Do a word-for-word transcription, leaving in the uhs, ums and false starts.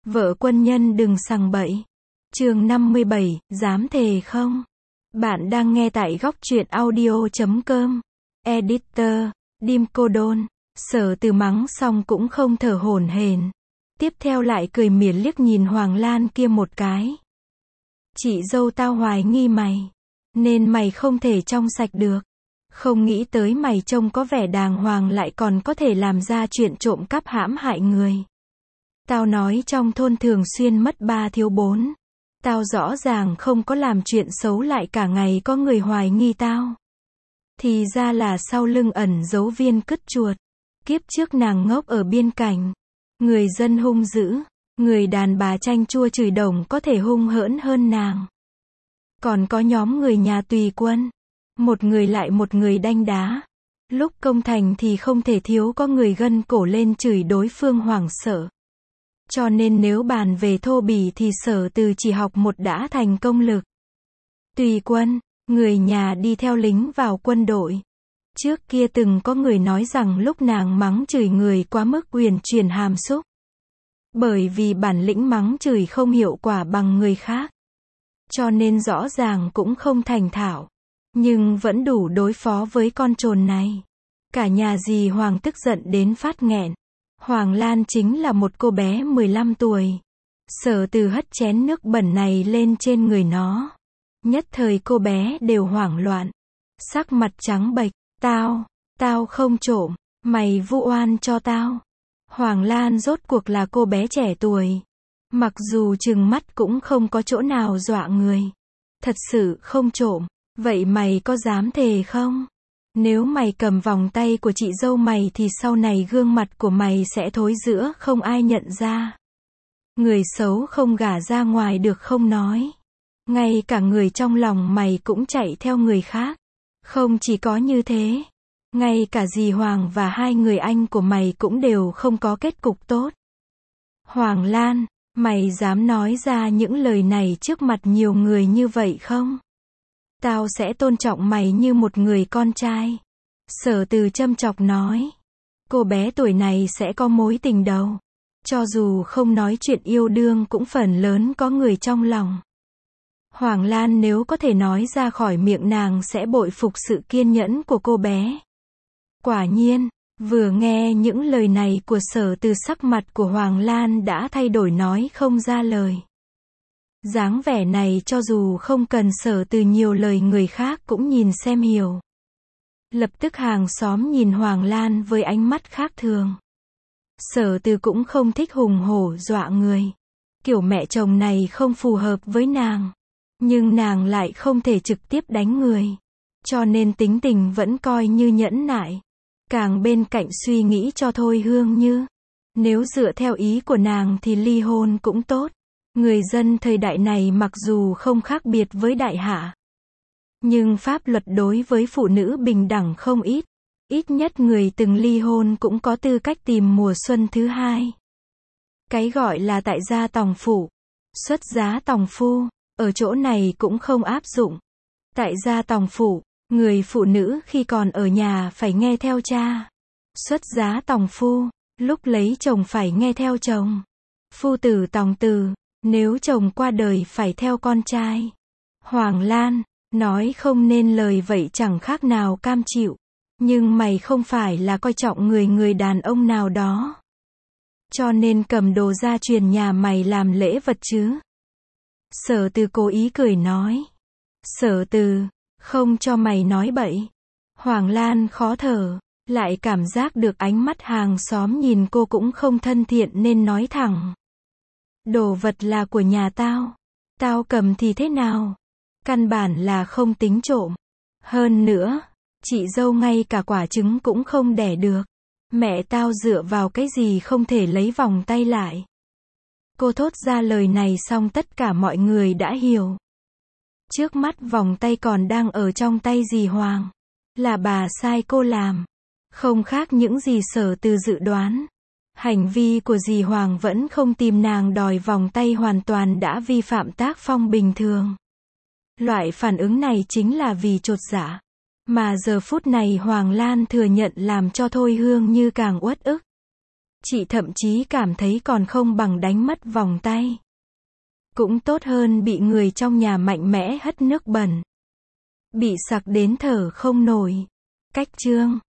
Vợ quân nhân đừng sằng bậy. Chương năm mươi bảy, dám thề không? Bạn đang nghe tại góc truyện audio chấm com. Editor, Dim Cô Đôn. Sở Từ mắng xong cũng không thở hổn hển. Tiếp theo lại cười mỉa liếc nhìn Hoàng Lan kia một cái. Chị dâu tao hoài nghi mày. Nên mày không thể trong sạch được. Không nghĩ tới mày trông có vẻ đàng hoàng lại còn có thể làm ra chuyện trộm cắp hãm hại người. Tao nói trong thôn thường xuyên mất ba thiếu bốn. Tao rõ ràng không có làm chuyện xấu lại cả ngày có người hoài nghi tao. Thì ra là sau lưng ẩn giấu viên cứt chuột. Kiếp trước nàng ngốc ở biên cảnh. Người dân hung dữ. Người đàn bà chanh chua chửi đồng có thể hung hỡn hơn nàng. Còn có nhóm người nhà tùy quân. Một người lại một người đanh đá. Lúc công thành thì không thể thiếu có người gân cổ lên chửi đối phương hoảng sợ. Cho nên nếu bàn về thô bỉ thì Sở Từ chỉ học một đã thành công lực. Tùy quân, người nhà đi theo lính vào quân đội. Trước kia từng có người nói rằng lúc nàng mắng chửi người quá mức uyển chuyển hàm xúc. Bởi vì bản lĩnh mắng chửi không hiệu quả bằng người khác. Cho nên rõ ràng cũng không thành thạo. Nhưng vẫn đủ đối phó với con trồn này. Cả nhà dì Hoàng tức giận đến phát nghẹn. Hoàng Lan chính là một cô bé mười lăm tuổi. Sở Từ hất chén nước bẩn này lên trên người nó. Nhất thời cô bé đều hoảng loạn. Sắc mặt trắng bệch. Tao, tao không trộm. Mày vu oan cho tao. Hoàng Lan rốt cuộc là cô bé trẻ tuổi. Mặc dù trừng mắt cũng không có chỗ nào dọa người. Thật sự không trộm. Vậy mày có dám thề không? Nếu mày cầm vòng tay của chị dâu mày thì sau này gương mặt của mày sẽ thối rữa không ai nhận ra. Người xấu không gả ra ngoài được không nói. Ngay cả người trong lòng mày cũng chạy theo người khác. Không chỉ có như thế. Ngay cả dì Hoàng và hai người anh của mày cũng đều không có kết cục tốt. Hoàng Lan, mày dám nói ra những lời này trước mặt nhiều người như vậy không? Tao sẽ tôn trọng mày như một người con trai. Sở Từ châm chọc nói. Cô bé tuổi này sẽ có mối tình đầu. Cho dù không nói chuyện yêu đương cũng phần lớn có người trong lòng. Hoàng Lan nếu có thể nói ra khỏi miệng nàng sẽ bội phục sự kiên nhẫn của cô bé. Quả nhiên, vừa nghe những lời này của Sở Từ sắc mặt của Hoàng Lan đã thay đổi nói không ra lời. Dáng vẻ này cho dù không cần Sở Từ nhiều lời người khác cũng nhìn xem hiểu. Lập tức hàng xóm nhìn Hoàng Lan với ánh mắt khác thường. Sở Từ cũng không thích hùng hổ dọa người. Kiểu mẹ chồng này không phù hợp với nàng. Nhưng nàng lại không thể trực tiếp đánh người. Cho nên tính tình vẫn coi như nhẫn nại. Càng bên cạnh suy nghĩ cho Thôi Hương Như. Nếu dựa theo ý của nàng thì ly hôn cũng tốt. Người dân thời đại này mặc dù không khác biệt với đại hạ. Nhưng pháp luật đối với phụ nữ bình đẳng không ít. Ít nhất người từng ly hôn cũng có tư cách tìm mùa xuân thứ hai. Cái gọi là tại gia tòng phụ, xuất giá tòng phu, ở chỗ này cũng không áp dụng. Tại gia tòng phụ, người phụ nữ khi còn ở nhà phải nghe theo cha. Xuất giá tòng phu, lúc lấy chồng phải nghe theo chồng. Phu tử tòng tử, nếu chồng qua đời phải theo con trai. Hoàng Lan, nói không nên lời vậy chẳng khác nào cam chịu. Nhưng mày không phải là coi trọng người người đàn ông nào đó. Cho nên cầm đồ gia truyền nhà mày làm lễ vật chứ. Sở Từ cố ý cười nói. Sở Từ, không cho mày nói bậy. Hoàng Lan khó thở, lại cảm giác được ánh mắt hàng xóm nhìn cô cũng không thân thiện nên nói thẳng. Đồ vật là của nhà tao. Tao cầm thì thế nào? Căn bản là không tính trộm. Hơn nữa, chị dâu ngay cả quả trứng cũng không đẻ được. Mẹ tao dựa vào cái gì không thể lấy vòng tay lại. Cô thốt ra lời này xong tất cả mọi người đã hiểu. Trước mắt vòng tay còn đang ở trong tay dì Hoàng. Là bà sai cô làm. Không khác những gì Sở Từ dự đoán. Hành vi của dì Hoàng vẫn không tìm nàng đòi vòng tay hoàn toàn đã vi phạm tác phong bình thường. Loại phản ứng này chính là vì chột dạ. Mà giờ phút này Hoàng Lan thừa nhận làm cho Thôi Hương Như càng uất ức. Chị thậm chí cảm thấy còn không bằng đánh mất vòng tay. Cũng tốt hơn bị người trong nhà mạnh mẽ hất nước bẩn. Bị sặc đến thở không nổi. Cách chương